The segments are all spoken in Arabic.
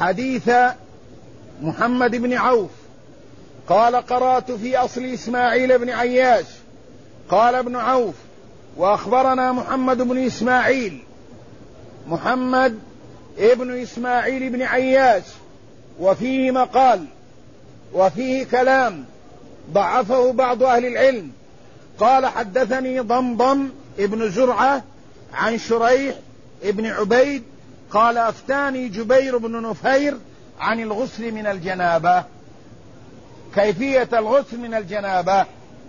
حديث محمد بن عوف قال: قرأت في أصل إسماعيل بن عياش. قال ابن عوف: وأخبرنا محمد بن إسماعيل، محمد ابن إسماعيل بن عياش، وفيه مقال وفيه كلام ضعفه بعض أهل العلم. قال: حدثني ضمضم ابن زرعة عن شريح ابن عبيد قال: أفتاني جبير بن نفير عن الغسل من الجنابة. كيفية الغسل من الجنابة: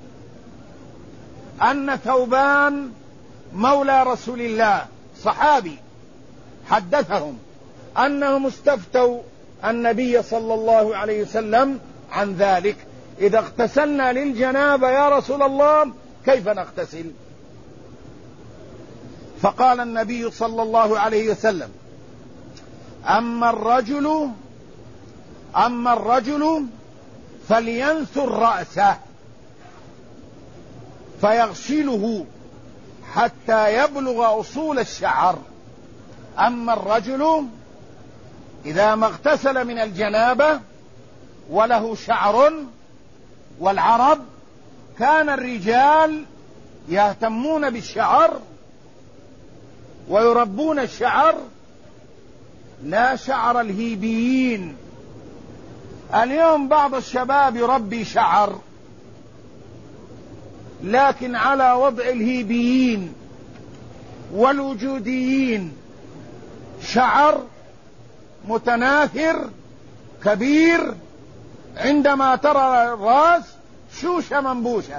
أن ثوبان مولى رسول الله صحابي حدثهم أنهم استفتوا النبي صلى الله عليه وسلم عن ذلك: إذا اغتسلنا للجنابة يا رسول الله كيف نغتسل؟ فقال النبي صلى الله عليه وسلم: أما الرجل فلينثر رأسه فيغسله حتى يبلغ أصول الشعر. أما الرجل إذا ما اغتسل من الجنابة وله شعر، والعرب كان الرجال يهتمون بالشعر ويربون الشعر، لا شعر الهيبيين. اليوم بعض الشباب يربي شعر، لكن على وضع الهيبيين والوجوديين، شعر متناثر كبير، عندما ترى الرأس شوشة منبوشة،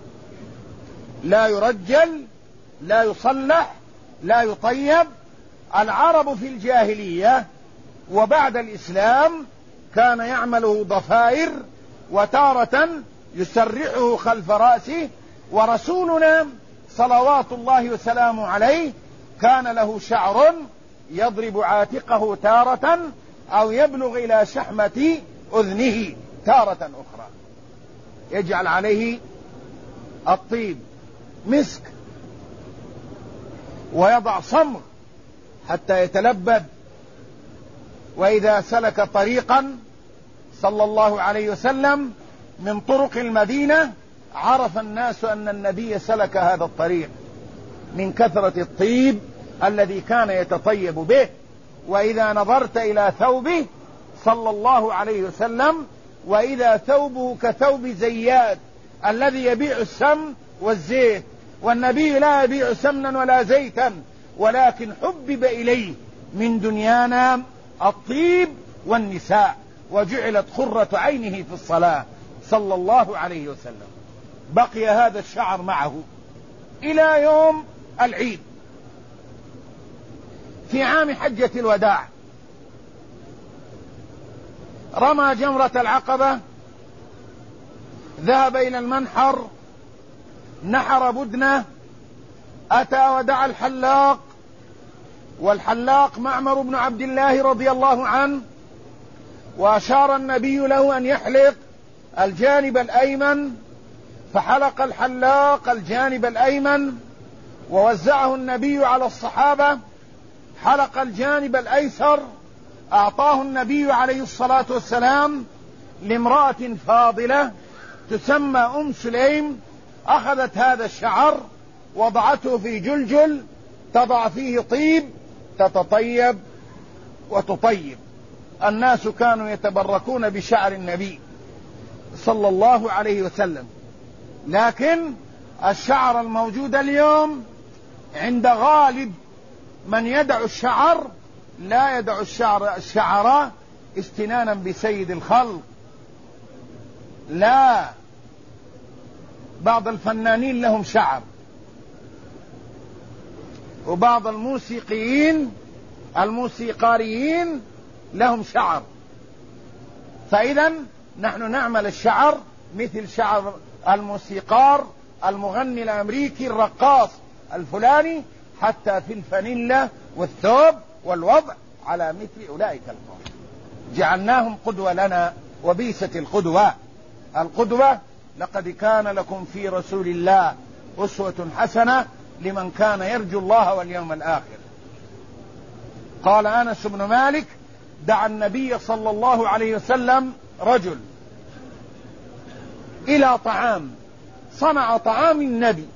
لا يرجل، لا يصلح، لا يطيب. العرب في الجاهلية وبعد الإسلام كان يعمله ضفائر، وتارة يسرحه خلف رأسه. ورسولنا صلوات الله وسلامه عليه كان له شعر يضرب عاتقه تارة أو يبلغ إلى شحمة أذنه تارة أخرى، يجعل عليه الطيب مسك ويضع صمغ حتى يتلبد. وإذا سلك طريقا صلى الله عليه وسلم من طرق المدينة عرف الناس أن النبي سلك هذا الطريق من كثرة الطيب الذي كان يتطيب به. وإذا نظرت إلى ثوبه صلى الله عليه وسلم، وإذا ثوبه كثوب زيات الذي يبيع السمن والزيت، والنبي لا يبيع سمنا ولا زيتا، ولكن حبب إليه من دنيانا الطيب والنساء، وجعلت قرة عينه في الصلاة صلى الله عليه وسلم. بقي هذا الشعر معه إلى يوم العيد. في عام حجة الوداع رمى جمرة العقبة، ذهب إلى المنحر، نحر بدنه، أتى ودعا الحلاق، والحلاق معمر بن عبد الله رضي الله عنه، وأشار النبي له أن يحلق الجانب الأيمن، فحلق الحلاق الجانب الأيمن، ووزعه النبي على الصحابة. حلق الجانب الأيسر، أعطاه النبي عليه الصلاة والسلام لامرأة فاضلة تسمى أم سليم. أخذت هذا الشعر وضعته في جلجل تضع فيه طيب، تتطيب وتطيب. الناس كانوا يتبركون بشعر النبي صلى الله عليه وسلم. لكن الشعر الموجود اليوم عند غالب من يدع الشعر لا يدع الشعر استنانا بسيد الخلق، لا. بعض الفنانين لهم شعر، وبعض الموسيقاريين لهم شعر. فإذا نحن نعمل الشعر مثل شعر الموسيقار، المغني الأمريكي، الرقاص الفلاني، حتى في الفانيلا والثوب والوضع على مثل أولئك القوم. جعلناهم قدوة لنا وبيست القدوة. لقد كان لكم في رسول الله أسوة حسنة لمن كان يرجو الله واليوم الآخر. قال أنس بن مالك: دعا النبي صلى الله عليه وسلم رجل إلى طعام، صنع طعام النبي،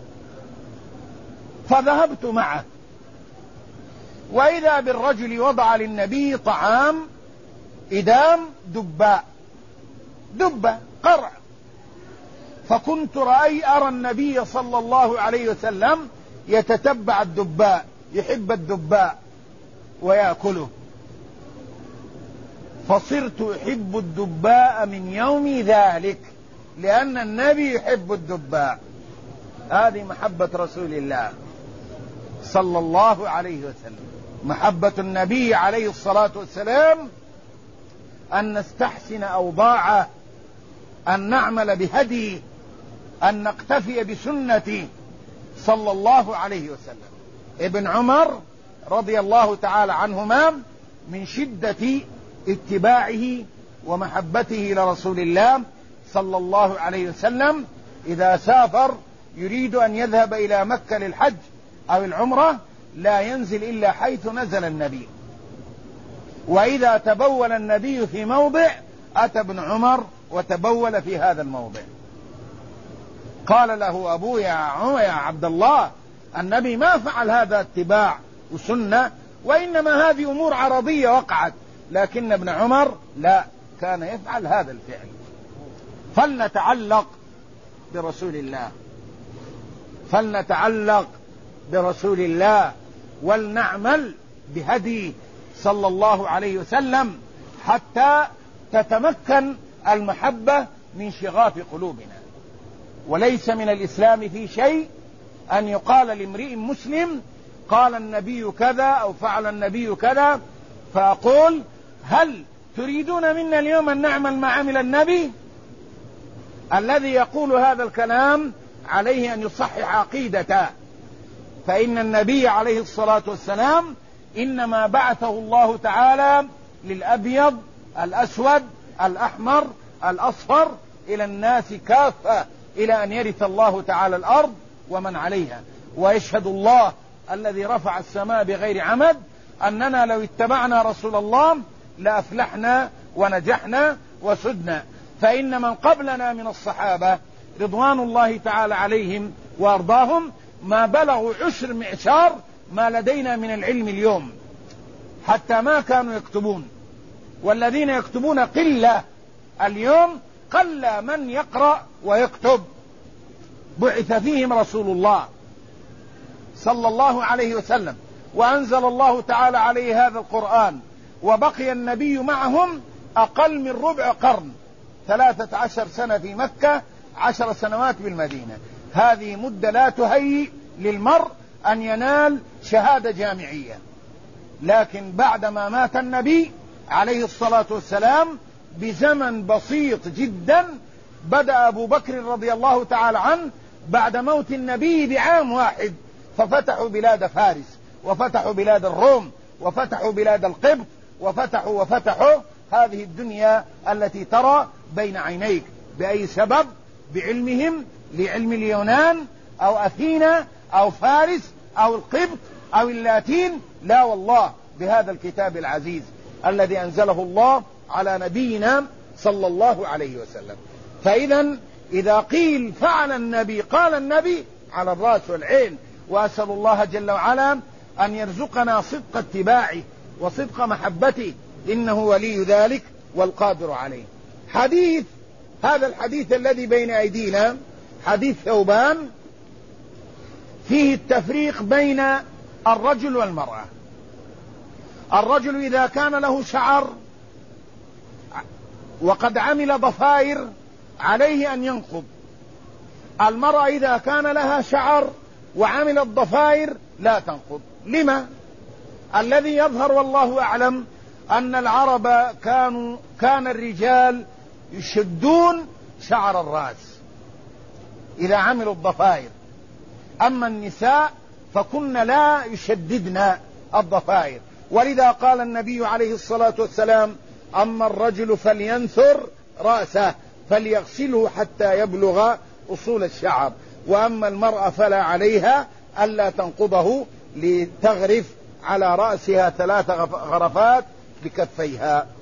فذهبت معه، وإذا بالرجل وضع للنبي طعام إدام دبة قرع، فكنت أرى النبي صلى الله عليه وسلم يتتبع الدباء، يحب الدباء ويأكله، فصرت أحب الدباء من يوم ذلك، لأن النبي يحب الدباء. هذه محبة رسول الله صلى الله عليه وسلم. محبة النبي عليه الصلاة والسلام أن نستحسن أوضاعه، أن نعمل بهديه، أن نقتفي بسنته صلى الله عليه وسلم. ابن عمر رضي الله تعالى عنهما من شدة اتباعه ومحبته لرسول الله صلى الله عليه وسلم إذا سافر يريد أن يذهب إلى مكة للحج أو العمرة لا ينزل إلا حيث نزل النبي، وإذا تبول النبي في موضع أتى ابن عمر وتبول في هذا الموضع. قال له أبوه يا عبد الله، النبي ما فعل هذا اتباع وسنة، وإنما هذه أمور عرضية وقعت، لكن ابن عمر لا، كان يفعل هذا الفعل. فلنتعلق برسول الله، فلنتعلق برسول الله، ولنعمل بهدي صلى الله عليه وسلم حتى تتمكن المحبة من شغاف قلوبنا. وليس من الإسلام في شيء أن يقال لامرئ مسلم قال النبي كذا أو فعل النبي كذا، فأقول هل تريدون منا اليوم أن نعمل ما عمل النبي؟ الذي يقول هذا الكلام عليه أن يصحح عقيدته، فإن النبي عليه الصلاة والسلام إنما بعثه الله تعالى للأبيض الأسود الأحمر الأصفر إلى الناس كافة، إلى أن يرث الله تعالى الأرض ومن عليها. ويشهد الله الذي رفع السماء بغير عمد أننا لو اتبعنا رسول الله لأفلحنا ونجحنا وسدنا. فإن من قبلنا من الصحابة رضوان الله تعالى عليهم وأرضاهم ما بلغوا عشر معشار ما لدينا من العلم اليوم، حتى ما كانوا يكتبون، والذين يكتبون قلة اليوم، قل من يقرأ ويكتب. بعث فيهم رسول الله صلى الله عليه وسلم، وأنزل الله تعالى عليه هذا القرآن، وبقي النبي معهم أقل من ربع قرن، 13 سنة في مكة، 10 سنوات بالمدينة. هذه مدة لا تهيئ للمرء أن ينال شهادة جامعية. لكن بعدما مات النبي عليه الصلاة والسلام بزمن بسيط جدا، بدأ أبو بكر رضي الله تعالى عنه بعد موت النبي بعام واحد، ففتحوا بلاد فارس، وفتحوا بلاد الروم، وفتحوا بلاد القبط، وفتحوا هذه الدنيا التي ترى بين عينيك. بأي سبب؟ بعلمهم، لعلم اليونان أو أثينا أو فارس أو القبط أو اللاتين؟ لا والله، بهذا الكتاب العزيز الذي أنزله الله على نبينا صلى الله عليه وسلم. فإذا إذا قيل فعل النبي قال النبي على الرأس والعين، وأسأل الله جل وعلا أن يرزقنا صدق اتباعه وصدق محبته، إنه ولي ذلك والقادر عليه. هذا الحديث الذي بين أيدينا حديث ثوبان، فيه التفريق بين الرجل والمرأة. الرجل إذا كان له شعر وقد عمل ضفائر عليه أن ينقض. المرأة إذا كان لها شعر وعملت ضفائر لا تنقض. لما؟ الذي يظهر والله أعلم أن العرب كان الرجال يشدون شعر الرأس إذا عملوا الضفائر، أما النساء فكن لا يشددن الضفائر. ولذا قال النبي عليه الصلاة والسلام: أما الرجل فلينثر رأسه فليغسله حتى يبلغ أصول الشعر، وأما المرأة فلا عليها ألا تنقضه لتغرف على رأسها 3 غرفات بكفيها.